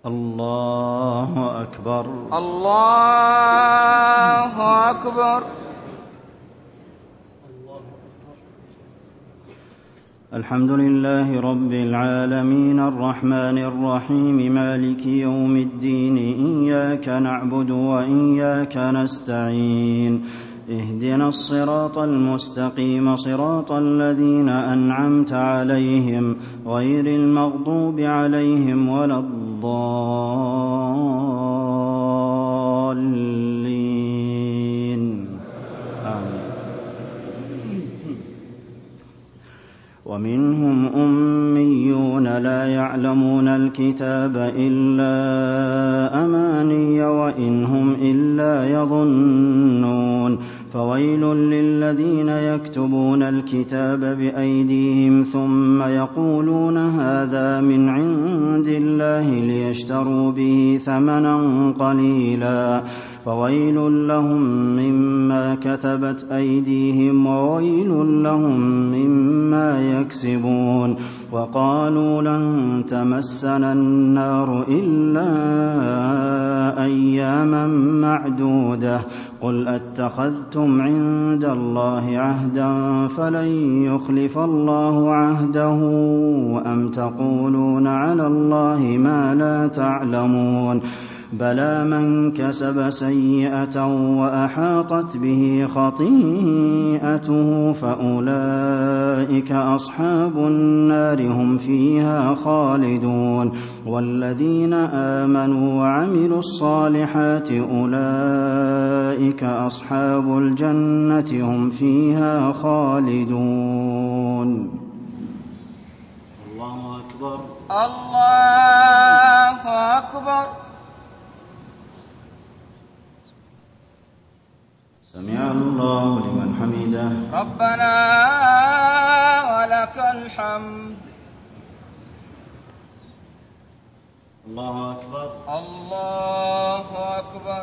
الله أكبر. الله أكبر. الحمد لله رب العالمين الرحمن الرحيم مالك يوم الدين إياك نعبد وإياك نستعين اهدنا الصراط المستقيم صراط الذين أنعمت عليهم غير المغضوب عليهم ولا الضالين آمين. ومنهم أميون لا يعلمون الكتاب إلا أماني وإن هم إلا يظنون فويل للذين يكتبون الكتاب بأيديهم ثم يقولون هذا من عند الله ليشتروا به ثمنا قليلا فويل لهم مما كتبت أيديهم وويل لهم مما يكسبون وقالوا لن تمسنا النار إلا أياما معدودة قل أتخذتم عند الله عهدا فلن يخلف الله عهده أم تقولون على الله ما لا تعلمون بلى من كسب سيئة وأحاطت به خطيئته فأولئك أصحاب النار هم فيها خالدون والذين آمنوا وعملوا الصالحات أولئك أصحاب الجنة هم فيها خالدون. الله أكبر. الله أكبر. سمع الله لمن حمده. ربنا ولك الحمد. الله أكبر. الله أكبر.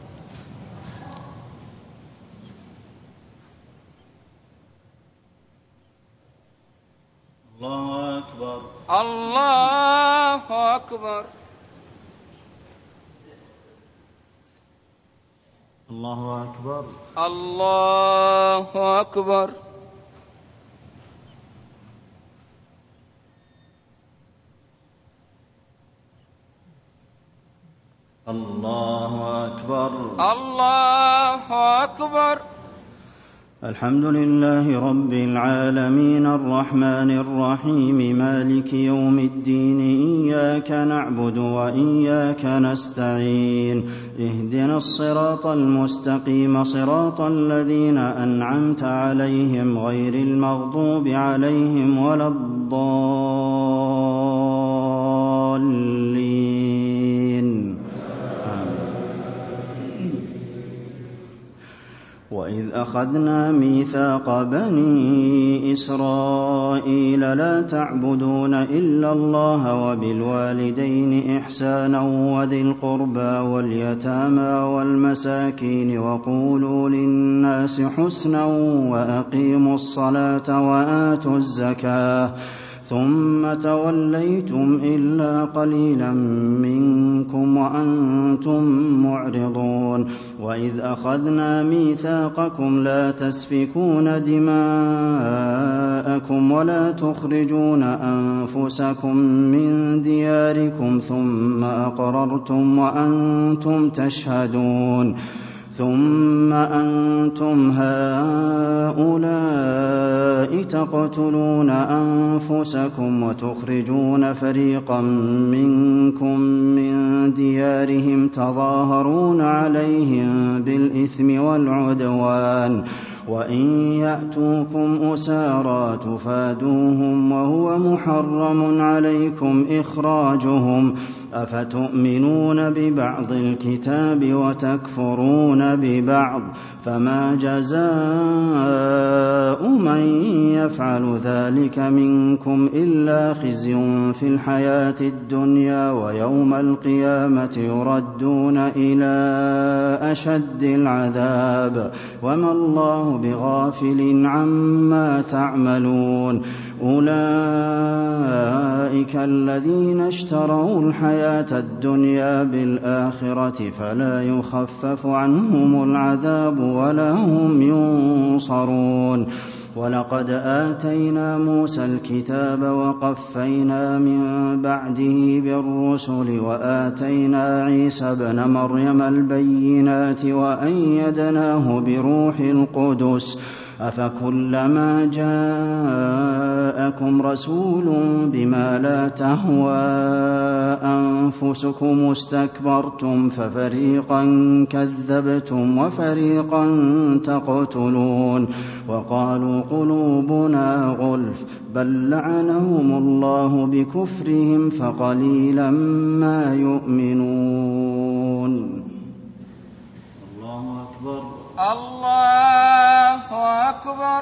الله أكبر. الله أكبر. الله أكبر. الله أكبر. الله أكبر. الله أكبر. الحمد لله رب العالمين الرحمن الرحيم مالك يوم الدين إياك نعبد وإياك نستعين اهدنا الصراط المستقيم صراط الذين أنعمت عليهم غير المغضوب عليهم ولا الضالين. وإذ أخذنا ميثاق بني إسرائيل لا تعبدون إلا الله وبالوالدين إحسانا وذي القربى واليتامى والمساكين وقولوا للناس حسنا وأقيموا الصلاة وآتوا الزكاة ثم توليتم إلا قليلا منكم وأنتم معرضون وإذ أخذنا ميثاقكم لا تسفكون دماءكم ولا تخرجون أنفسكم من دياركم ثم أقررتم وأنتم تشهدون ثم أنتم هؤلاء تقتلون أنفسكم وتخرجون فريقا منكم من ديارهم تظاهرون عليهم بالإثم والعدوان وإن يأتوكم أسارى تفادوهم وهو محرم عليكم إخراجهم أفتؤمنون ببعض الكتاب وتكفرون ببعض فما جزاء من يفعل ذلك منكم إلا خزي في الحياة الدنيا ويوم القيامة يردون إلى أشد العذاب وما الله بغافل عما تعملون أولئك الذين اشتروا الحياة الْحَيَاةَ الدُّنْيَا بِالْآخِرَةِ فَلَا يُخَفَّفُ عَنْهُمُ الْعَذَابُ وَلَا هُمْ يُنصَرُونَ وَلَقَدْ آتَيْنَا مُوسَى الْكِتَابَ وَقَفَّيْنَا مِن بَعْدِهِ بِالرُّسُلِ وَآتَيْنَا عِيسَى ابْنَ مَرْيَمَ الْبَيِّنَاتِ وَأَيَّدْنَاهُ بِرُوحِ الْقُدُسِ أَفَكُلَّمَا جَاءَكُمْ رَسُولٌ بِمَا لَا تَهْوَىٰ أَنفُسُكُمُ اسْتَكْبَرْتُمْ فَفَرِيقًا كَذَّبْتُمْ وَفَرِيقًا تَقْتُلُونَ وَقَالُوا قُلُوبُنَا غُلْفٌ بَل لَّعَنَهُمُ اللَّهُ بِكُفْرِهِمْ فَقَلِيلًا مَّا يُؤْمِنُونَ الله أكبر الله أكبر.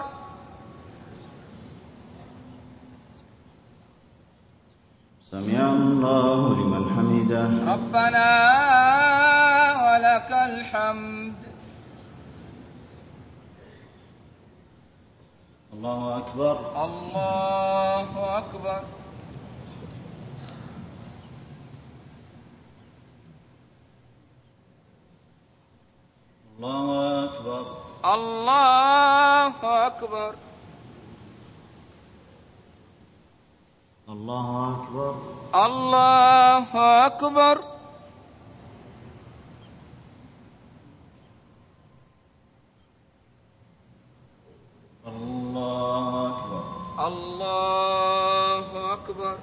سمع الله لمن حمده. ربنا ولك الحمد. الله أكبر الله أكبر. الله أكبر الله أكبر. الله أكبر الله أكبر. الله أكبر. الله أكبر.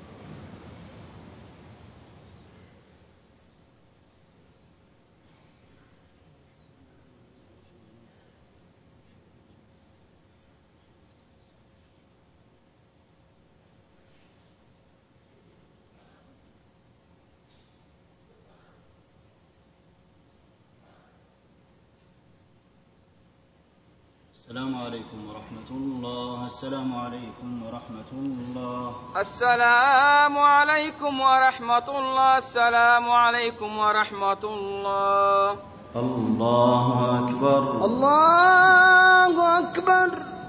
السلام عليكم ورحمة الله. السلام عليكم ورحمة الله. السلام عليكم ورحمة الله. السلام عليكم ورحمة الله. الله أكبر. الله أكبر.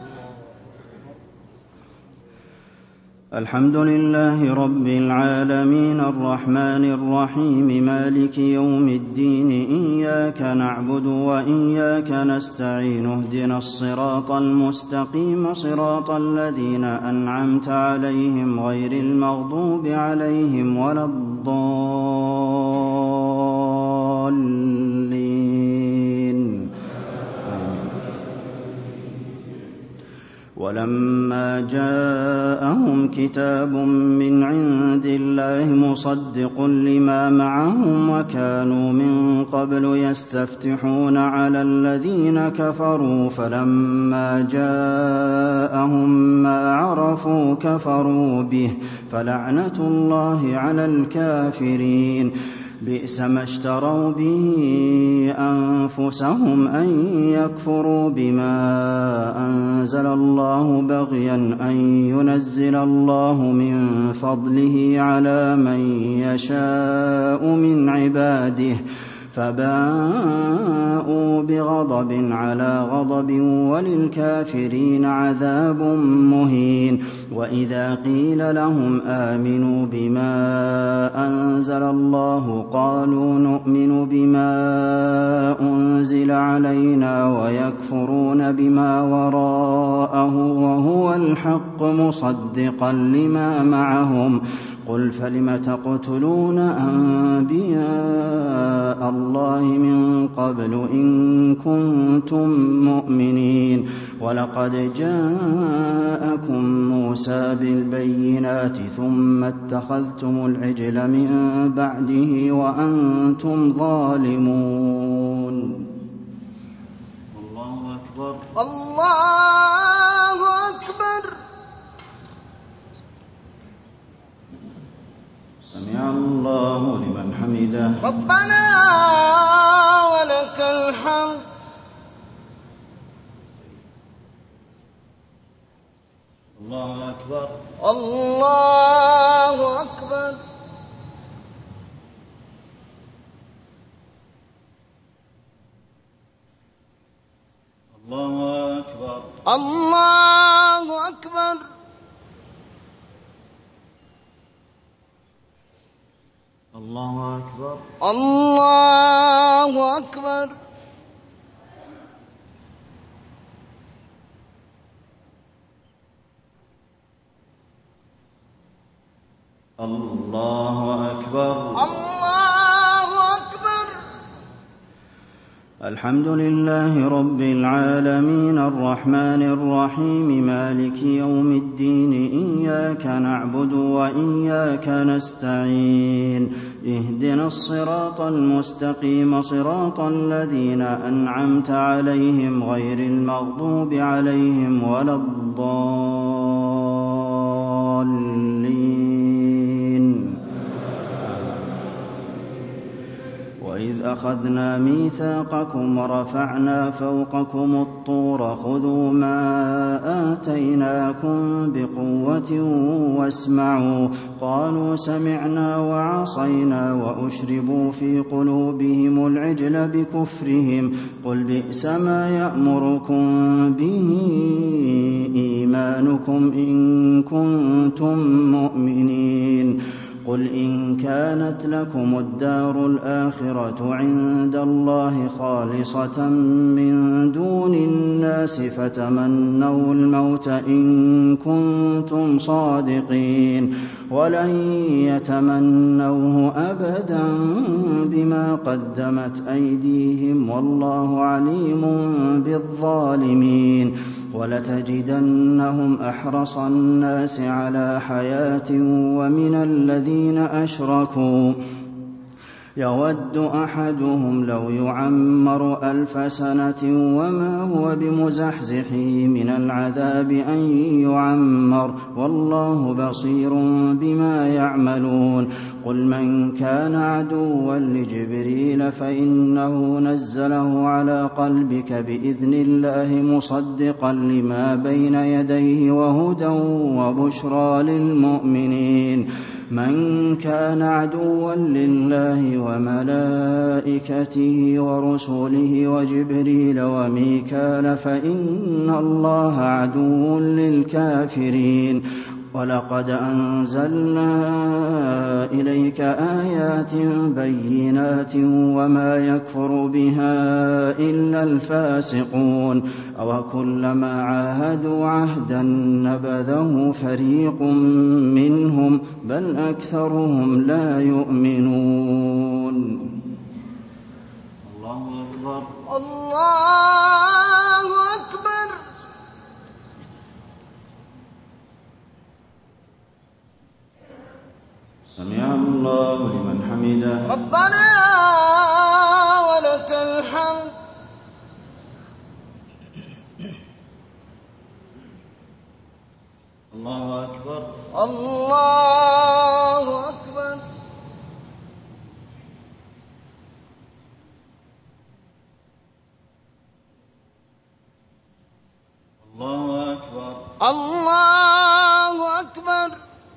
الحمد لله رب العالمين الرحمن الرحيم مالك يوم الدين إياك نعبد وإياك نستعين اهدنا الصراط المستقيم صراط الذين أنعمت عليهم غير المغضوب عليهم ولا الضالين. ولما جاءهم كتاب من عند الله مصدق لما معهم وكانوا من قبل يستفتحون على الذين كفروا فلما جاءهم ما عرفوا كفروا به فلعنة الله على الكافرين. بئس ما اشتروا به أنفسهم أن يكفروا بما أنزل الله بغيا أن ينزل الله من فضله على من يشاء من عباده فباءوا بغضب على غضب وللكافرين عذاب مهين. وإذا قيل لهم آمنوا بما أنزل الله قالوا نؤمن بما أنزل علينا ويكفرون بما وراءه وهو الحق مصدقا لما معهم. قل فلم تقتلون أنبياء الله من قبل إن كنتم مؤمنين. ولقد جاءكم موسى بالبينات ثم اتخذتم العجل من بعده وأنتم ظالمون. الله أكبر. الله أكبر. سمع الله لمن حمده. ربنا ولك الحمد. الله أكبر. الله أكبر. الله أكبر. الله أكبر. الله أكبر. الله أكبر. الله أكبر. الحمد لله رب العالمين الرحمن الرحيم مالك يوم الدين إياك نعبد وإياك نستعين اهدنا الصراط المستقيم صراط الذين أنعمت عليهم غير المغضوب عليهم ولا الضالين. وإذ أخذنا ميثاقكم ورفعنا فوقكم الطور خذوا ما آتيناكم بقوة واسمعوا قالوا سمعنا وعصينا وأشربوا في قلوبهم العجل بكفرهم قل بئس ما يأمركم به إيمانكم إن كنتم مؤمنين قل إن كانت لكم الدار الآخرة عند الله خالصة من دون الناس فتمنوا الموت إن كنتم صادقين ولن يتمنوه أبدا بما قدمت أيديهم والله عليم بالظالمين ولتجدنهم أحرص الناس على حياة ومن الذين أشركوا يود أحدهم لو يعمر 1000 سنة وما هو بمزحزحه من العذاب أن يعمر والله بصير بما يعملون قل من كان عدوا لجبريل فإنه نزله على قلبك بإذن الله مصدقا لما بين يديه وهدى وبشرى للمؤمنين من كان عدوا لله وملائكته ورسله وجبريل وميكال فإن الله عدو للكافرين ولقد أنزلنا إليك آيات بينات وما يكفر بها إلا الفاسقون أوكلما عاهدوا عهدا نبذه فريق منهم بل أكثرهم لا يؤمنون. الله أكبر. الله أكبر. سمع الله لمن حمده. ربنا ولك الحمد. الله أكبر. الله أكبر. الله أكبر. الله أكبر.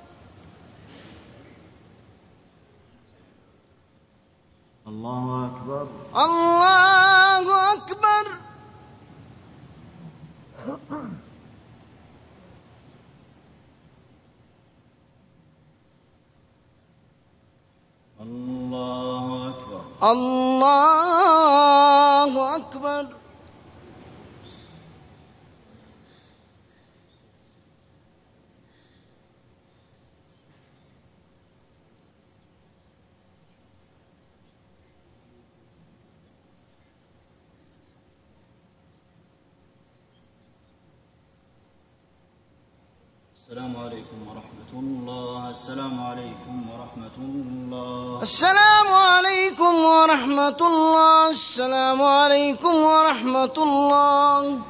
الله أكبر. الله أكبر. الله أكبر. الله أكبر. السلام عليكم ورحمة الله. السلام عليكم ورحمة الله. السلام عليكم ورحمة الله. السلام عليكم ورحمة الله.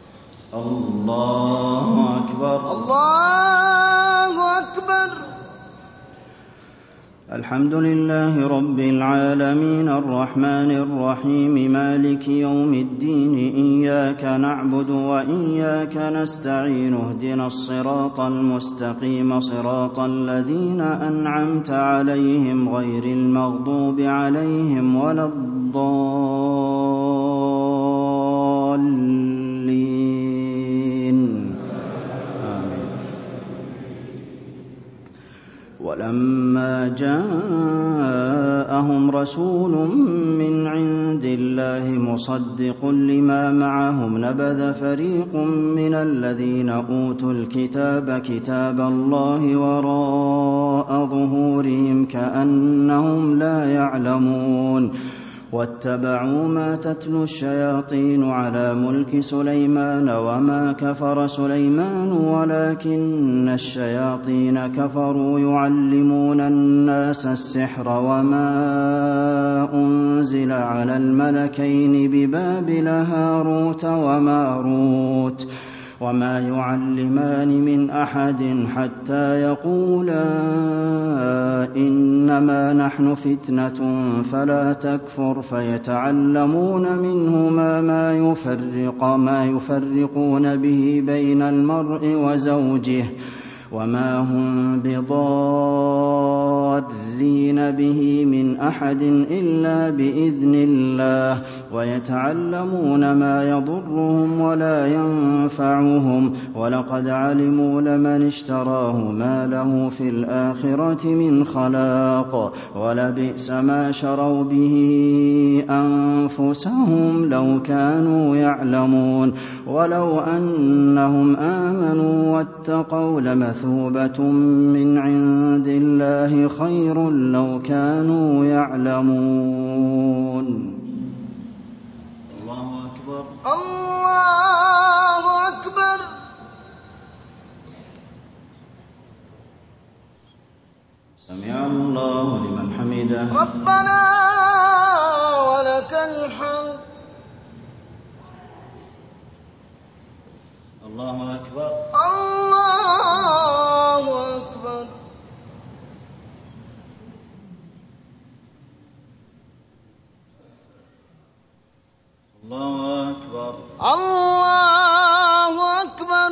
الله أكبر. الله أكبر. الحمد لله رب العالمين الرحمن الرحيم مالك يوم الدين إياك نعبد وإياك نستعين اهدنا الصراط المستقيم صراط الذين أنعمت عليهم غير المغضوب عليهم ولا الضالين آمين. ولما جاءهم جاءهم رسول من عند الله مصدق لما معهم نبذ فريق من الذين أوتوا الكتاب كتاب الله وراء ظهورهم كأنهم لا يعلمون واتبعوا ما تتلو الشياطين على ملك سليمان وما كفر سليمان ولكن الشياطين كفروا يعلمون الناس السحر وما أنزل على الملكين ببابل هاروت وماروت وما يعلمان من أحد حتى يقولا إنما نحن فتنة فلا تكفر فيتعلمون منهما ما يفرقون به بين المرء وزوجه وما هم بضارين به من أحد إلا بإذن الله ويتعلمون ما يضرهم ولا ينفعهم ولقد علموا لمن اشتراه ما له في الآخرة من خلاق ولبئس ما شروا به أنفسهم لو كانوا يعلمون ولو أنهم آمنوا واتقوا لمثوبة من عند الله خير لو كانوا يعلمون. الله أكبر الله أكبر. سمع الله لمن حمده ربنا ولك الحمد. الله أكبر الله أكبر. الله أكبر الله أكبر.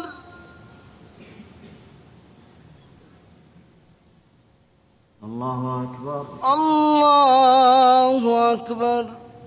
الله أكبر الله أكبر.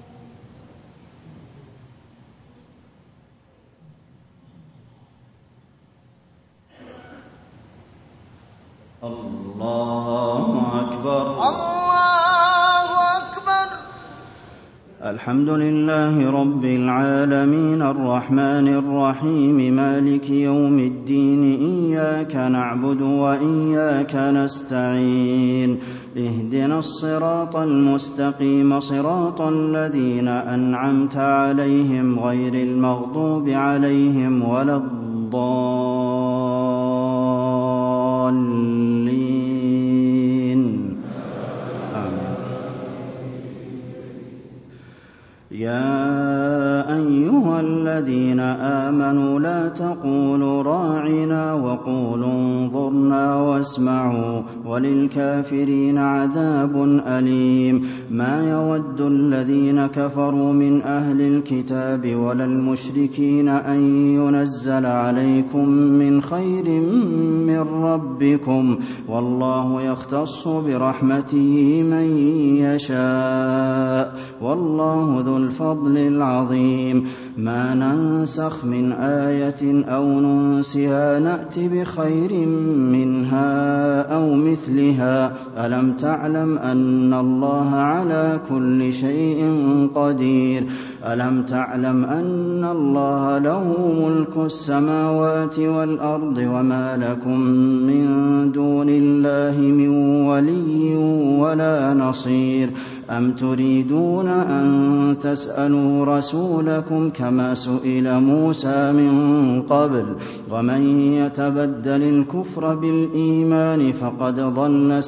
الله أكبر الله أكبر. الحمد لله رب العالمين الرحمن الرحيم مالك يوم الدين إياك نعبد وإياك نستعين اهدنا الصراط المستقيم صراط الذين أنعمت عليهم غير المغضوب عليهم ولا الضالين آمين. يا أيها الذين آمنوا لا تقولوا راعنا وقولوا انظرنا واسمعوا وللكافرين عذاب أليم. ما يود الذين كفروا من أهل الكتاب ولا المشركين أن ينزل عليكم من خير من ربكم والله يختص برحمته من يشاء والله ذو الفضل العظيم. ما ننسخ من آية أو ننسها نأت بخير منها أو مثلها ألم تعلم أن الله على كل شيء قدير. ألم تعلم أن الله له ملك السماوات والأرض وما لكم من دون الله من ولي ولا نصير. أم تريدون أن تسألوا رسولكم كما سئل موسى من قبل ومن يتبدل الكفر بالإيمان فقد ضل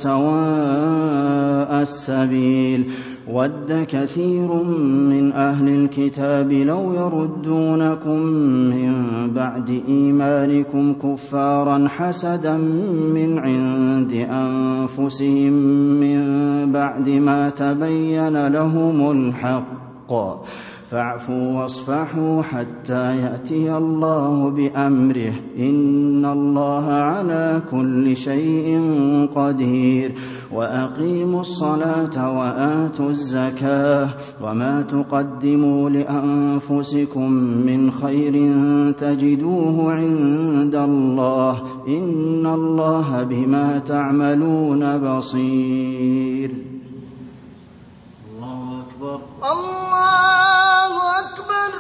سواء السبيل. ود كثير من أهل الكتاب لو يردونكم من بعد إيمانكم كفارا حسدا من عند أنفسهم من بعد ما تبين لهم الحق فاعفوا واصفحوا حتى يأتي الله بأمره إن الله على كل شيء قدير. وأقيموا الصلاة وآتوا الزكاة وما تقدموا لأنفسكم من خير تجدوه عند الله إن الله بما تعملون بصير. الله أكبر.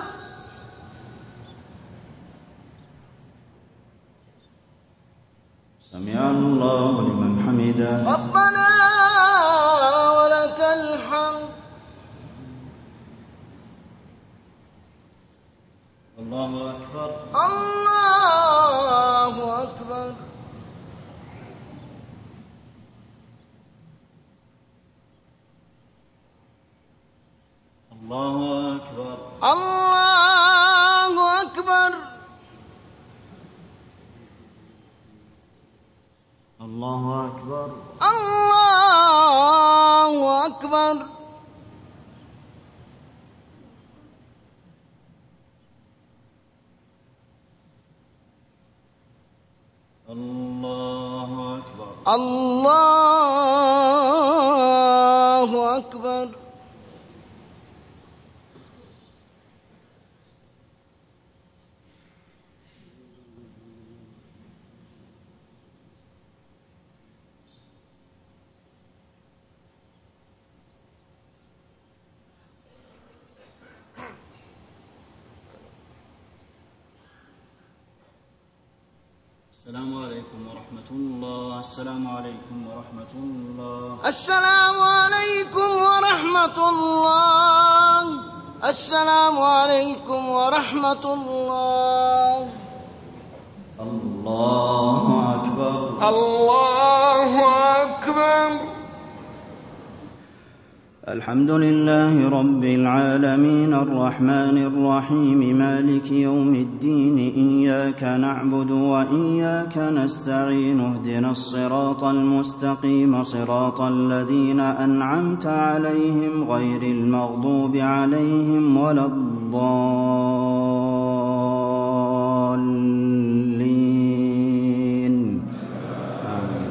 سمع الله لمن حمده. ربنا ولك الحمد. الله أكبر. الله أكبر. الله أكبر. الله أكبر. الله أكبر. الله أكبر. الله أكبر. الله أكبر. السلام عليكم ورحمة الله. السلام عليكم ورحمة الله. السلام عليكم ورحمة الله. السلام عليكم ورحمة الله. الله أكبر. الله أكبر. الحمد لله رب العالمين الرحمن الرحيم مالك يوم الدين إياك نعبد وإياك نستعين اهدنا الصراط المستقيم صراط الذين أنعمت عليهم غير المغضوب عليهم ولا الضالين آمين.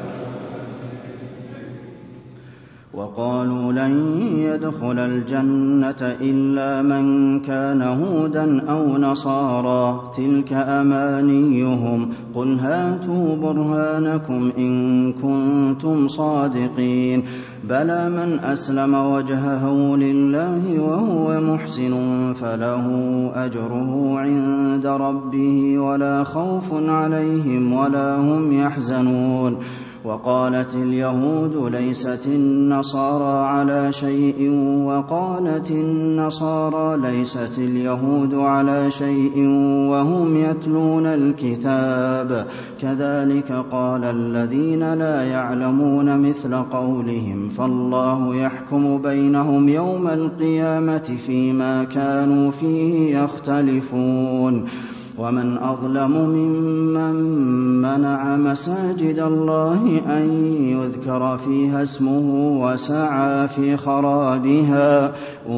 وقالوا لن يدخل الجنة إلا من كان هودا أو نصارى تلك أمانيهم قل هاتوا برهانكم إن كنتم صادقين بلى من أسلم وجهه لله وهو محسن فله أجره عند ربه ولا خوف عليهم ولا هم يحزنون وقالت اليهود ليست النصارى على شيء وقالت النصارى ليست اليهود على شيء وهم يتلون الكتاب كذلك قال الذين لا يعلمون مثل قولهم فالله يحكم بينهم يوم القيامة فيما كانوا فيه يختلفون ومن أظلم ممن منع مساجد الله أن يذكر فيها اسمه وسعى في خرابها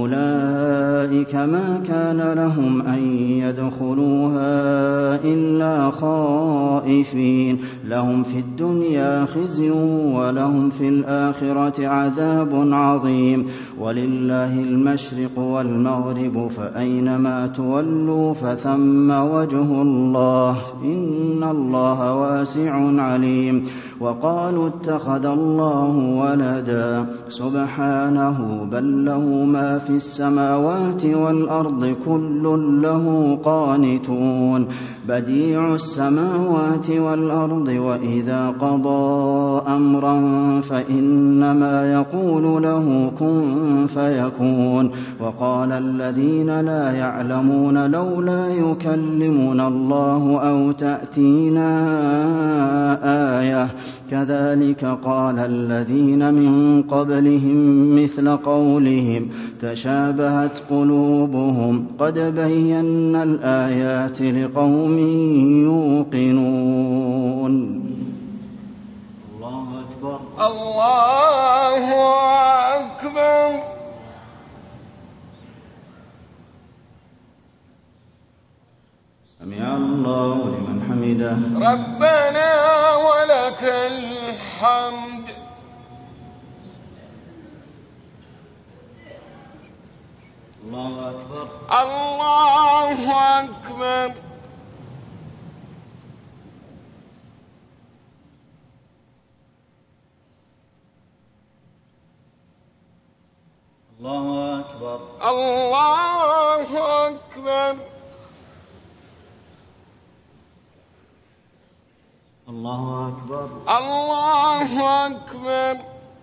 أولئك ما كان لهم أن يدخلوها إلا خائفين لهم في الدنيا خزي ولهم في الآخرة عذاب عظيم ولله المشرق والمغرب فأينما تولوا فثم وجه الله إن الله واسع عليم وقالوا اتخذ الله ولدا سبحانه بل له ما في السماوات والأرض كل له قانتون بديع السماوات والأرض وإذا قضى أمرا فإنما يقول له كن فيكون وقال الذين لا يعلمون لولا يكلمنا الله أو تأتينا آية كذلك قال الذين من قبلهم مثل قولهم تشابهت قلوبهم قد بينا الآيات لقوم يوقنون الله أكبر. الله أكبر. سمع الله لمن حمده. ربنا ولك الحمد. الله أكبر. الله أكبر. الله أكبر. أكبر الله أكبر الله أكبر الله أكبر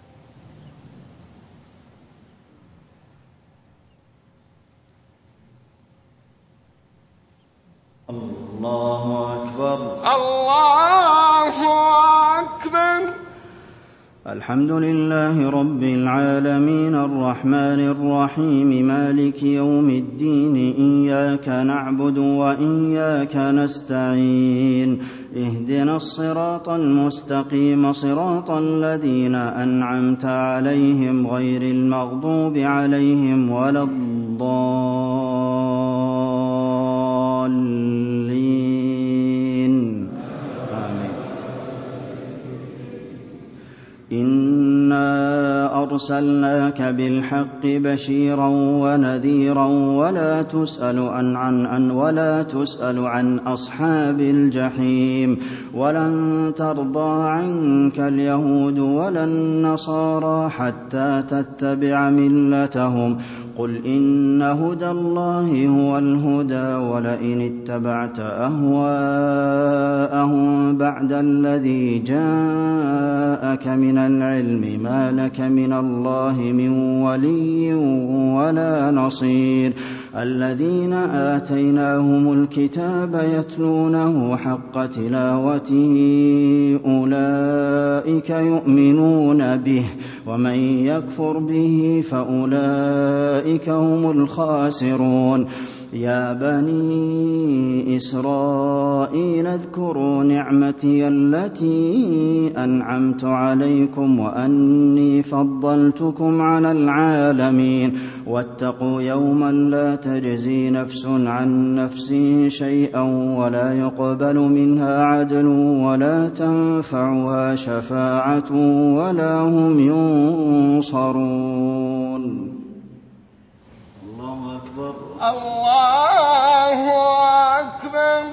الله أكبر الله أكبر. الحمد لله رب العالمين الرحمن الرحيم مالك يوم الدين إياك نعبد وإياك نستعين اهدنا الصراط المستقيم صراط الذين أنعمت عليهم غير المغضوب عليهم ولا الضالين آمين. إنا أرسلناك بالحق بشيرا ونذيرا ولا تسأل عن أصحاب الجحيم. ولن ترضى عنك اليهود ولا النصارى حتى تتبع ملتهم. قل إن هدى الله هو الهدى ولئن اتبعت أهواءهم بعد الذي جاءك من العلم ما لك من الله من ولي ولا نصير. الذين آتيناهم الكتاب يتلونه حق تلاوته أولئك يؤمنون به ومن يكفر به فأولئك هم الخاسرون. يا بني إسرائيل اذكروا نعمتي التي أنعمت عليكم وأني فضلتكم على العالمين. واتقوا يوما لا تجزي نفس عن نفس شيئا ولا يقبل منها عدل ولا تنفعها شفاعة ولا هم ينصرون. الله أكبر الله أكبر.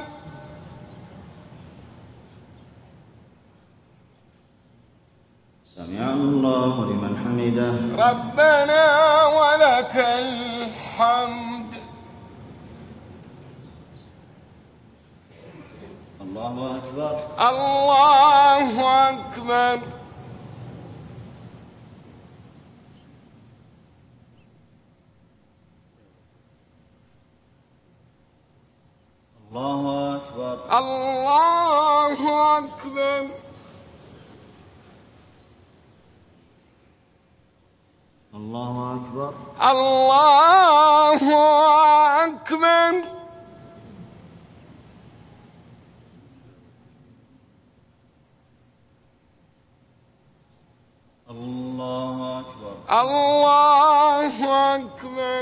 سمع الله لمن حمده ربنا ولك الحمد. الله أكبر الله أكبر. الله أكبر الله أكبر. الله أكبر الله أكبر. الله أكبر الله أكبر.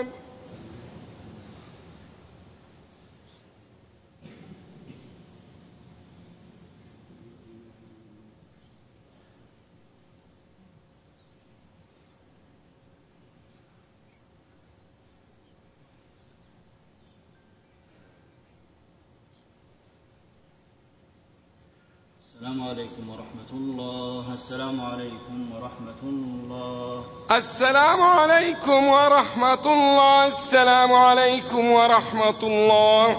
السلام عليكم ورحمة الله. السلام عليكم ورحمة الله. السلام عليكم ورحمة الله. السلام عليكم ورحمة الله.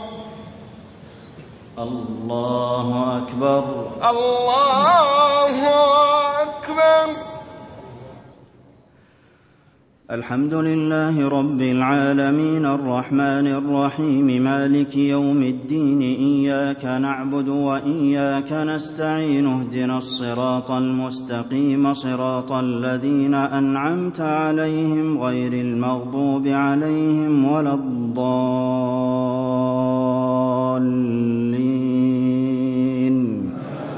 الله أكبر الله أكبر. الحمد لله رب العالمين الرحمن الرحيم مالك يوم الدين إياك نعبد وإياك نستعين اهدنا الصراط المستقيم صراط الذين أنعمت عليهم غير المغضوب عليهم ولا الضالين.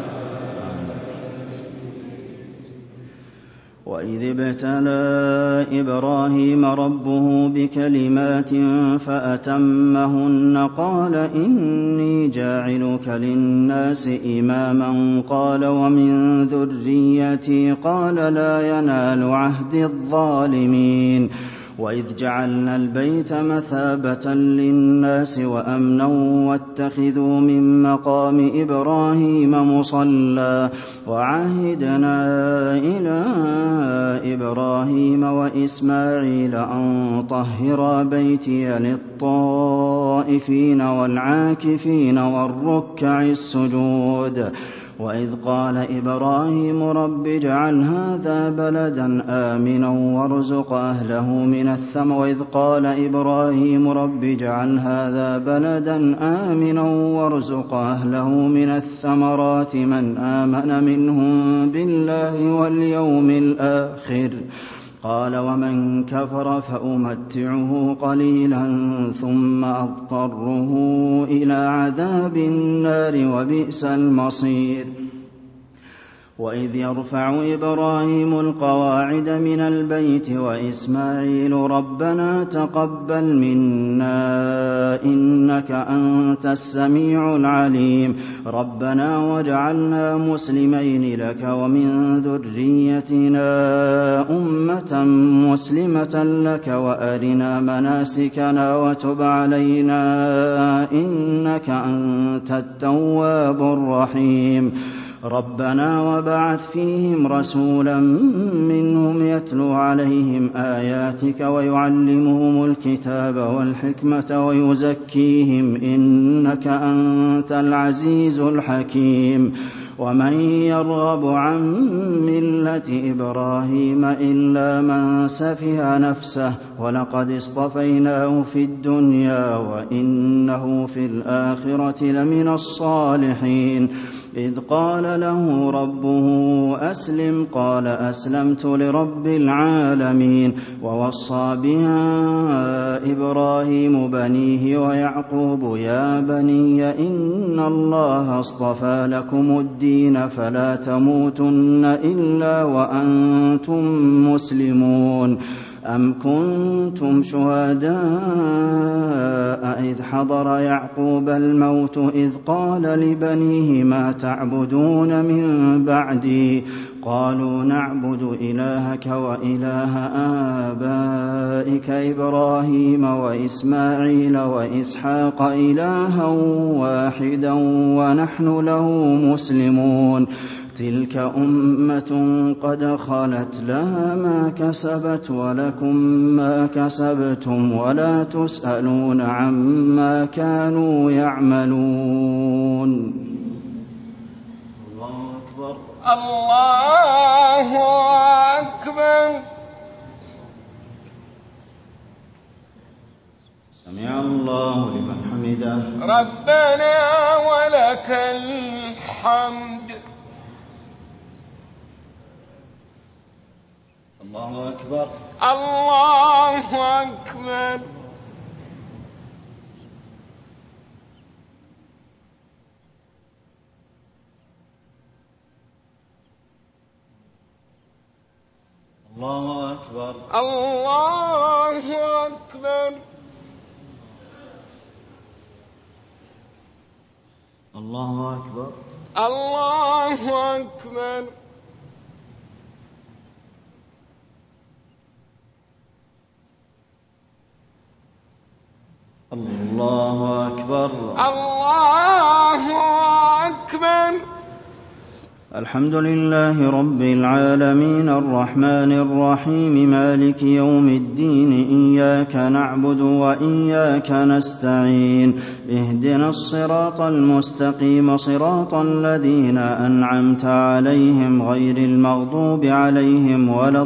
وإذ ابتلى إبراهيم ربه بكلمات فأتمهن قال إني جاعلك للناس إماما قال ومن ذريتي قال لا ينال عهد الظالمين. وإذ جعلنا البيت مثابة للناس وأمنا واتخذوا من مقام إبراهيم مصلى وعهدنا إلى إبراهيم وإسماعيل أن طهرا بيتي للطائفين والعاكفين والركع السجود وإذ قال إبراهيم رب اجعل هذا بلدا آمنا وارزق أهله من الثمرات وإذ قال إبراهيم رب اجعل هذا بلدا آمنا وارزق أهله من الثمرات من آمن منهم بالله واليوم الآخر قال ومن كفر فأمتعه قليلا ثم أضطره إلى عذاب النار وبئس المصير وإذ يرفع إبراهيم القواعد من البيت وإسماعيل ربنا تقبل منا إنك أنت السميع العليم ربنا واجعلنا مسلمين لك ومن ذريتنا أمة مسلمة لك وأرنا مناسكنا وتب علينا إنك أنت التواب الرحيم ربنا وبعث فيهم رسولا منهم يتلو عليهم آياتك ويعلمهم الكتاب والحكمة ويزكيهم إنك أنت العزيز الحكيم ومن يرغب عن ملة إبراهيم إلا من سفه نفسه ولقد اصطفيناه في الدنيا وإنه في الآخرة لمن الصالحين إذ قال له ربه أسلم قال أسلمت لرب العالمين ووصى بها إبراهيم بنيه ويعقوب يا بني إن الله اصطفى لكم الدين فلا تموتن إلا وأنتم مسلمون أم كنتم شهداء إذ حضر يعقوب الموت إذ قال لبنيه ما تعبدون من بعدي قالوا نعبد إلهك وإله آبائك إبراهيم وإسماعيل وإسحاق إلها واحدا ونحن له مسلمون تلك أمة قد خلت لها ما كسبت ولكم ما كسبتم ولا تسألون عما كانوا يعملون الله أكبر الله أكبر سمع الله لمن حمده ربنا ولك الحمد الله أكبر الله أكبر الله أكبر الله أكبر الله أكبر الله أكبر الله أكبر الله أكبر الحمد لله رب العالمين الرحمن الرحيم مالك يوم الدين إياك نعبد وإياك نستعين اهدنا الصراط المستقيم صراط الذين أنعمت عليهم غير المغضوب عليهم ولا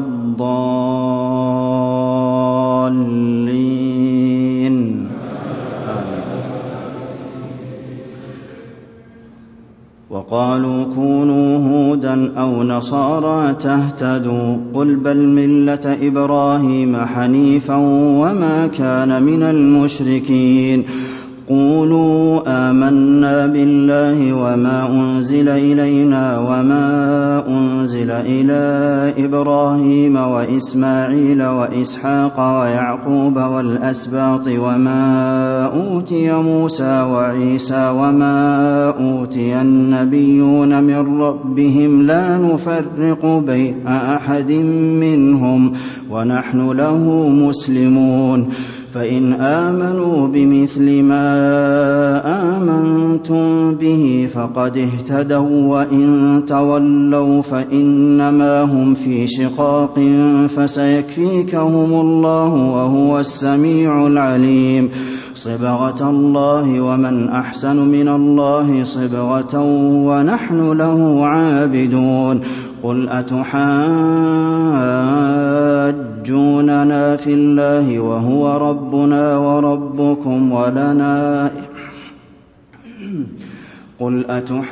الضالين وقالوا كونوا هودا أو نصارى تهتدوا قل بل ملة إبراهيم حنيفا وما كان من المشركين قولوا آمنا بالله وما أنزل إلينا وما أنزل إلى إبراهيم وإسماعيل وإسحاق ويعقوب والأسباط وما أوتي موسى وعيسى وما أوتي النبيون من ربهم لا نفرق بين أحد منهم ونحن له مسلمون فإن آمنوا بمثل ما آمنتم به فقد اهتدوا وإن تولوا فإنما هم في شقاق فسيكفيكهم الله وهو السميع العليم صبغة الله ومن أحسن من الله صبغة ونحن له عابدون قل أتحاجوننا في الله وهو ربنا وربكم ولنا قل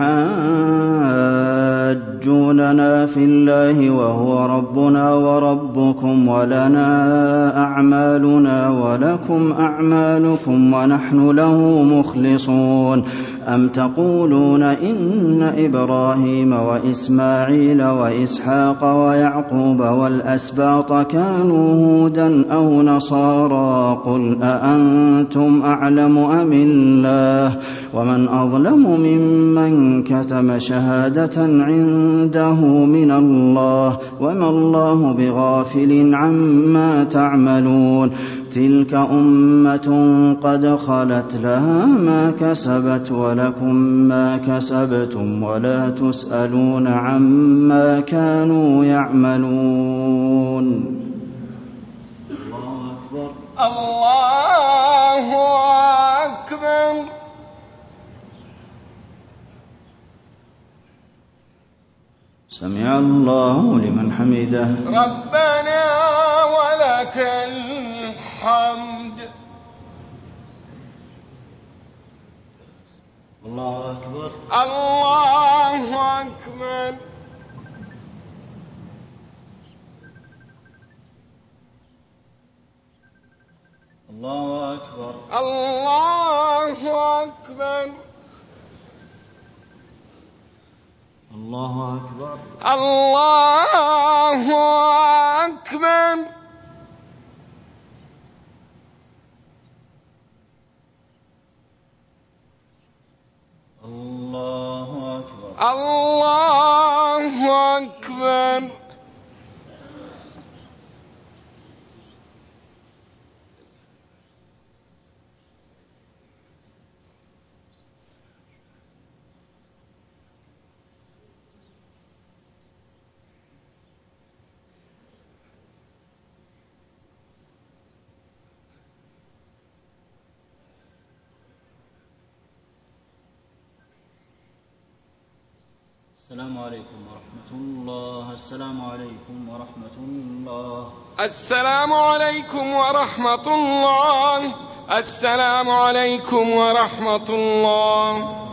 أتحاجوننا في الله وهو ربنا وربكم ولنا أعمالنا ولكم أعمالكم ونحن له مخلصون أم تقولون إن إبراهيم وإسماعيل وإسحاق ويعقوب والأسباط كانوا هودا أو نصارى قل أأنتم أعلم أم الله ومن أظلم ممن كتم شهادة عنده من الله وما الله بغافل عما تعملون تلك أمة قد خلت لها ما كسبت ولكم ما كسبتم ولا تسألون عما كانوا يعملون الله أكبر الله أكبر سمع الله لمن حمده ربنا ولك الحمد الله أكبر الله أكبر الله أكبر الله أكبر الله أكبر الله أكبر الله أكبر الله أكبر السلام عليكم ورحمة الله السلام عليكم ورحمة الله السلام عليكم ورحمة الله السلام عليكم ورحمة الله